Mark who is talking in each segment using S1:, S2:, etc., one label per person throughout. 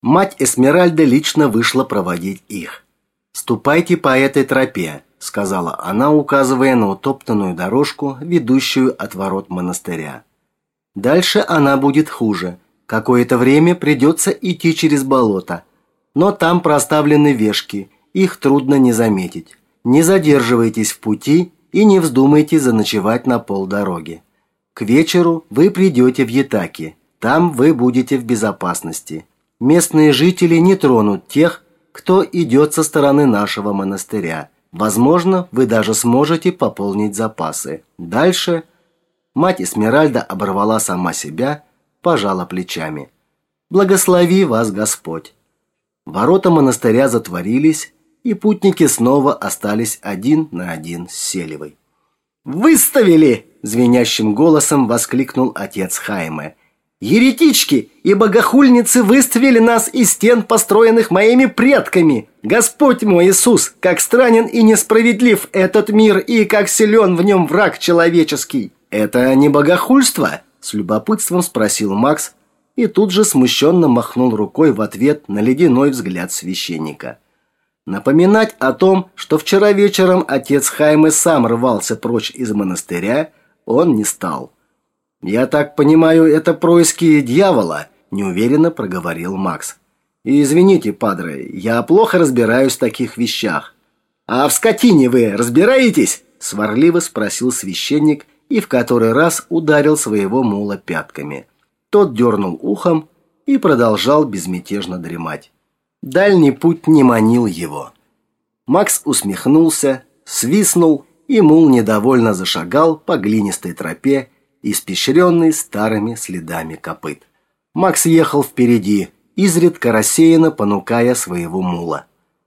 S1: Мать Эсмеральда лично вышла проводить их. «Ступайте по этой тропе», — сказала она, указывая на утоптанную дорожку, ведущую от ворот монастыря. «Дальше она будет хуже. Какое-то время придется идти через болото. Но там проставлены вешки, их трудно не заметить. Не задерживайтесь в пути и не вздумайте заночевать на полдороги. К вечеру вы придете в Ятаки, там вы будете в безопасности. Местные жители не тронут тех, кто идет со стороны нашего монастыря. Возможно, вы даже сможете пополнить запасы. Дальше...» Мать Эсмеральда оборвала сама себя, пожала плечами. «Благослови вас Господь». Ворота монастыря затворились, и путники снова остались один на один с Селевой. «Выставили!» – звенящим голосом воскликнул отец Хайме. «Еретички и богохульницы выставили нас из стен, построенных моими предками! Господь мой Иисус, как странен и несправедлив этот мир, и как силен в нем враг человеческий!» «Это не богохульство?» – с любопытством спросил Макс, и тут же смущенно махнул рукой в ответ на ледяной взгляд священника. Напоминать о том, что вчера вечером отец Хайме сам рвался прочь из монастыря, он не стал. «Я так понимаю, это происки дьявола», – неуверенно проговорил Макс. «Извините, падре, я плохо разбираюсь в таких вещах». «А в скотине вы разбираетесь?» – сварливо спросил священник и в который раз ударил своего мула пятками. Тот дернул ухом и продолжал безмятежно дремать. Дальний путь не манил его. Макс усмехнулся, свистнул, и мул недовольно зашагал по глинистой тропе, испещренной старыми следами копыт. Макс ехал впереди, изредка рассеянно понукая своего мула.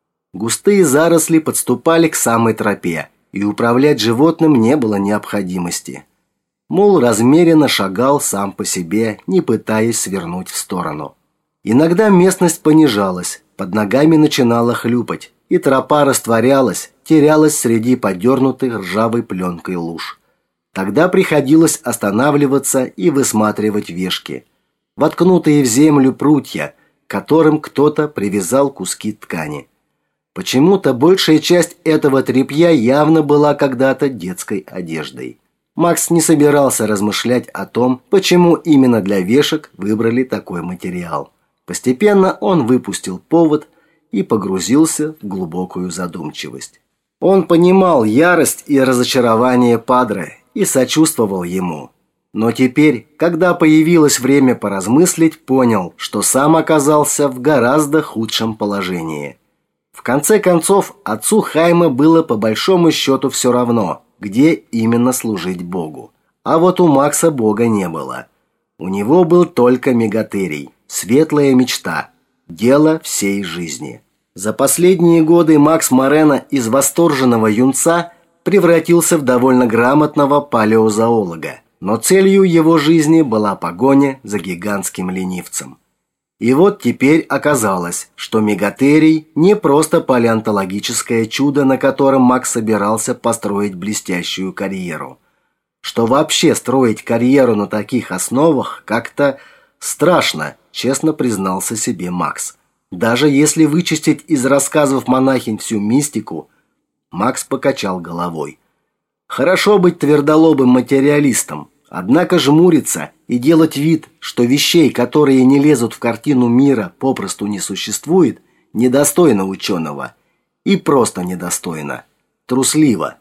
S1: Густые заросли подступали к самой тропе, и управлять животным не было необходимости. Мул размеренно шагал сам по себе, не пытаясь свернуть в сторону. Иногда местность понижалась, под ногами начинала хлюпать, и тропа растворялась, терялась среди подернутых ржавой пленкой луж. Тогда приходилось останавливаться и высматривать вешки, воткнутые в землю прутья, к которым кто-то привязал куски ткани. Почему-то большая часть этого тряпья явно была когда-то детской одеждой. Макс не собирался размышлять о том, почему именно для вешек выбрали такой материал. Постепенно он выпустил повод и погрузился в глубокую задумчивость. Он понимал ярость и разочарование падре и сочувствовал ему. Но теперь, когда появилось время поразмыслить, понял, что сам оказался в гораздо худшем положении. В конце концов, отцу Хайме было по большому счету все равно, где именно служить Богу. А вот у Макса Бога не было. У него был только Мегатерий, светлая мечта, дело всей жизни. За последние годы Макс Морено из восторженного юнца превратился в довольно грамотного палеозоолога, но целью его жизни была погоня за гигантским ленивцем. И вот теперь оказалось, что Мегатерий не просто палеонтологическое чудо, на котором Макс собирался построить блестящую карьеру. Что вообще строить карьеру на таких основах как-то страшно, честно признался себе Макс. Даже если вычистить из рассказов монахинь всю мистику, Макс покачал головой. Хорошо быть твердолобым материалистом, однако жмуриться и делать вид, что вещей, которые не лезут в картину мира, попросту не существует, недостойно ученого. И просто недостойно. Трусливо.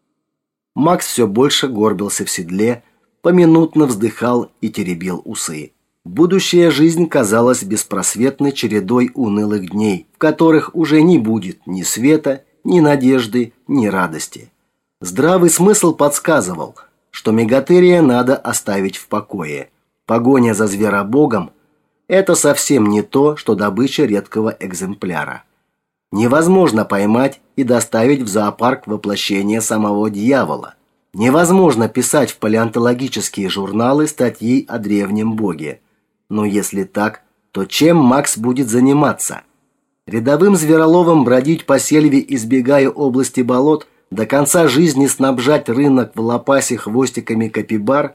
S1: Макс все больше горбился в седле, поминутно вздыхал и теребил усы. Будущая жизнь казалась беспросветной чередой унылых дней, в которых уже не будет ни света, ни надежды, ни радости. Здравый смысл подсказывал, что Мегатерия надо оставить в покое. Погоня за зверобогом – это совсем не то, что добыча редкого экземпляра. Невозможно поймать и доставить в зоопарк воплощение самого дьявола. Невозможно писать в палеонтологические журналы статьи о древнем боге. Но если так, то чем Макс будет заниматься? Рядовым звероловом бродить по сельве, избегая области болот, до конца жизни снабжать рынок в Ла-Пасе хвостиками капибар?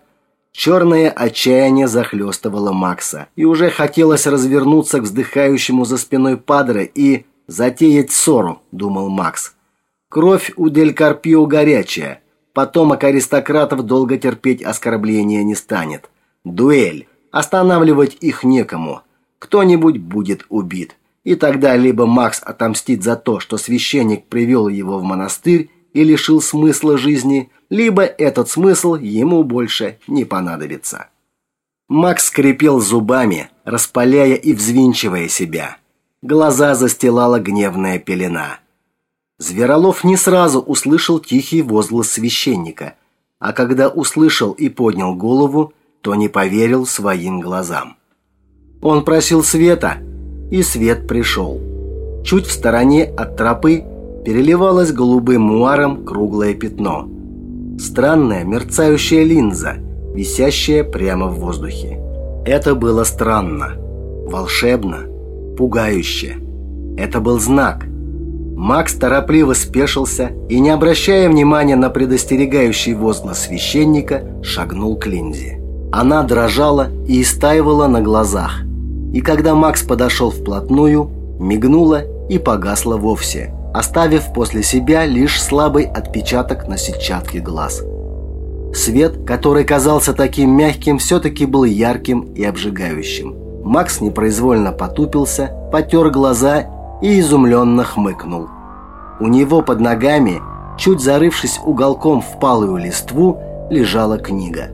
S1: Черное отчаяние захлестывало Макса, и уже хотелось развернуться к вздыхающему за спиной Падре и затеять ссору, думал Макс. Кровь у Дель Карпио горячая. Потомок аристократов долго терпеть оскорбления не станет. Дуэль. Останавливать их некому. Кто-нибудь будет убит. И тогда либо Макс отомстит за то, что священник привел его в монастырь и лишил смысла жизни, либо этот смысл ему больше не понадобится. Макс скрипел зубами, распаляя и взвинчивая себя. Глаза застилала гневная пелена. Зверолов не сразу услышал тихий возглас священника, а когда услышал и поднял голову, то не поверил своим глазам. Он просил света, и свет пришел. Чуть в стороне от тропы переливалось голубым муаром круглое пятно. Странная мерцающая линза, висящая прямо в воздухе. Это было странно, волшебно, пугающе. Это был знак. Макс торопливо спешился и, не обращая внимания на предостерегающий возглас священника, шагнул к линзе. Она дрожала и истаивала на глазах. И когда Макс подошел вплотную, мигнула и погасла вовсе, оставив после себя лишь слабый отпечаток на сетчатке глаз. Свет, который казался таким мягким, все-таки был ярким и обжигающим. Макс непроизвольно потупился, потер глаза и изумленно хмыкнул. У него под ногами, чуть зарывшись уголком в палую листву, лежала книга.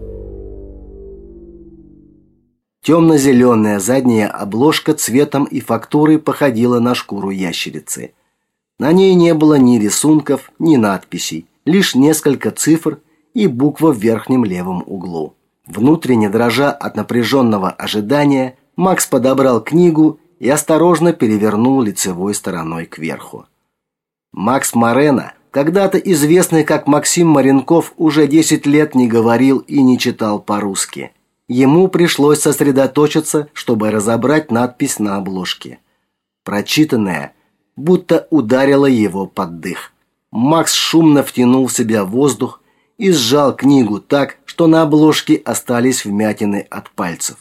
S1: Темно-зеленая задняя обложка цветом и фактурой походила на шкуру ящерицы. На ней не было ни рисунков, ни надписей, лишь несколько цифр и буква в верхнем левом углу. Внутренне дрожа от напряженного ожидания, Макс подобрал книгу и осторожно перевернул лицевой стороной кверху. Макс Морено, когда-то известный как Максим Маренков, уже 10 лет не говорил и не читал по-русски. Ему пришлось сосредоточиться, чтобы разобрать надпись на обложке. Прочитанное будто ударило его под дых. Макс шумно втянул в себя воздух и сжал книгу так, что на обложке остались вмятины от пальцев.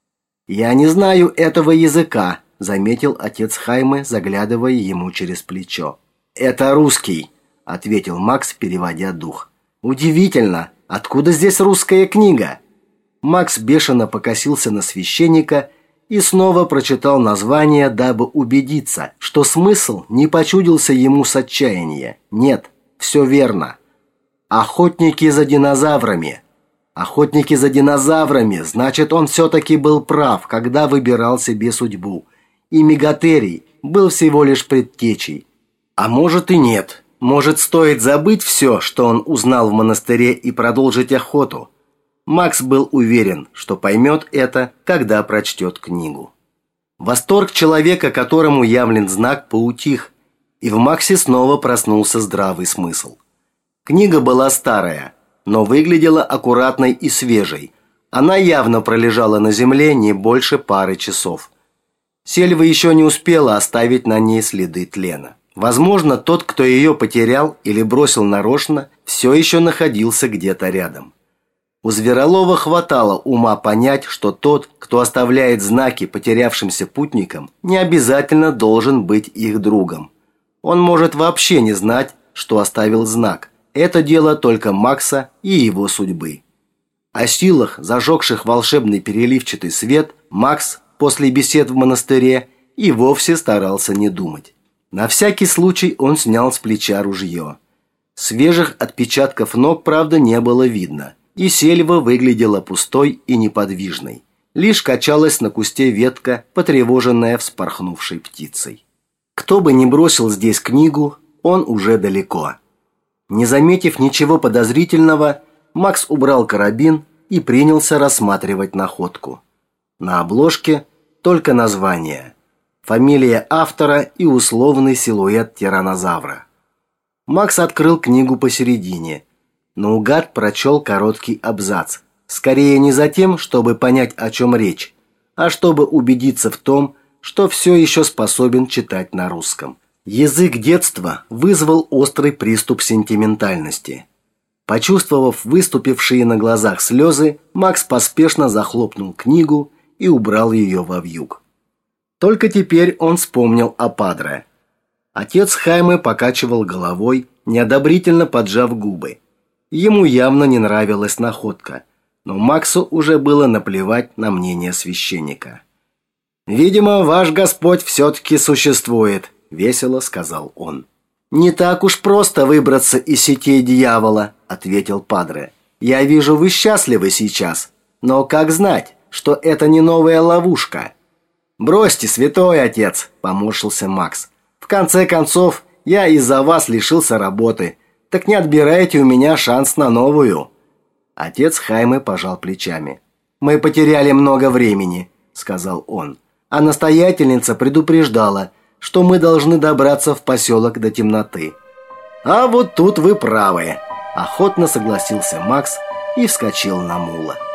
S1: «Я не знаю этого языка», – заметил отец Хайме, заглядывая ему через плечо. «Это русский», – ответил Макс, переводя дух. «Удивительно, откуда здесь русская книга?» Макс бешено покосился на священника и снова прочитал название, дабы убедиться, что смысл не почудился ему с отчаяния. Нет, все верно. «Охотники за динозаврами». «Охотники за динозаврами», значит, он все-таки был прав, когда выбирал себе судьбу. И Мегатерий был всего лишь предтечей. А может и нет. Может, стоит забыть все, что он узнал в монастыре, и продолжить охоту. Макс был уверен, что поймет это, когда прочтет книгу. Восторг человека, которому явлен знак, поутих, и в Максе снова проснулся здравый смысл. Книга была старая, но выглядела аккуратной и свежей. Она явно пролежала на земле не больше пары часов. Сельва еще не успела оставить на ней следы тлена. Возможно, тот, кто ее потерял или бросил нарочно, все еще находился где-то рядом. У Зверолова хватало ума понять, что тот, кто оставляет знаки потерявшимся путникам, не обязательно должен быть их другом. Он может вообще не знать, что оставил знак. Это дело только Макса и его судьбы. О силах, зажегших волшебный переливчатый свет, Макс после бесед в монастыре и вовсе старался не думать. На всякий случай он снял с плеча ружье. Свежих отпечатков ног, правда, не было видно, и сельва выглядела пустой и неподвижной. Лишь качалась на кусте ветка, потревоженная вспорхнувшей птицей. Кто бы ни бросил здесь книгу, он уже далеко. Не заметив ничего подозрительного, Макс убрал карабин и принялся рассматривать находку. На обложке только название, фамилия автора и условный силуэт тираннозавра. Макс открыл книгу посередине. Наугад прочел короткий абзац. Скорее не за тем, чтобы понять, о чем речь, а чтобы убедиться в том, что все еще способен читать на русском. Язык детства вызвал острый приступ сентиментальности. Почувствовав выступившие на глазах слезы, Макс поспешно захлопнул книгу и убрал ее во вьюг. Только теперь он вспомнил о Падре. Отец Хаймы покачивал головой, неодобрительно поджав губы. Ему явно не нравилась находка, но Максу уже было наплевать на мнение священника. «Видимо, ваш Господь все-таки существует», – весело сказал он. «Не так уж просто выбраться из сетей дьявола», – ответил Падре. «Я вижу, вы счастливы сейчас, но как знать, что это не новая ловушка?» «Бросьте, святой отец», – поморщился Макс. «В конце концов, я из-за вас лишился работы, так не отбирайте у меня шанс на новую». Отец Хаймы пожал плечами. «Мы потеряли много времени», – сказал он. «А настоятельница предупреждала, что мы должны добраться в поселок до темноты». «А вот тут вы правы», – охотно согласился Макс и вскочил на мула.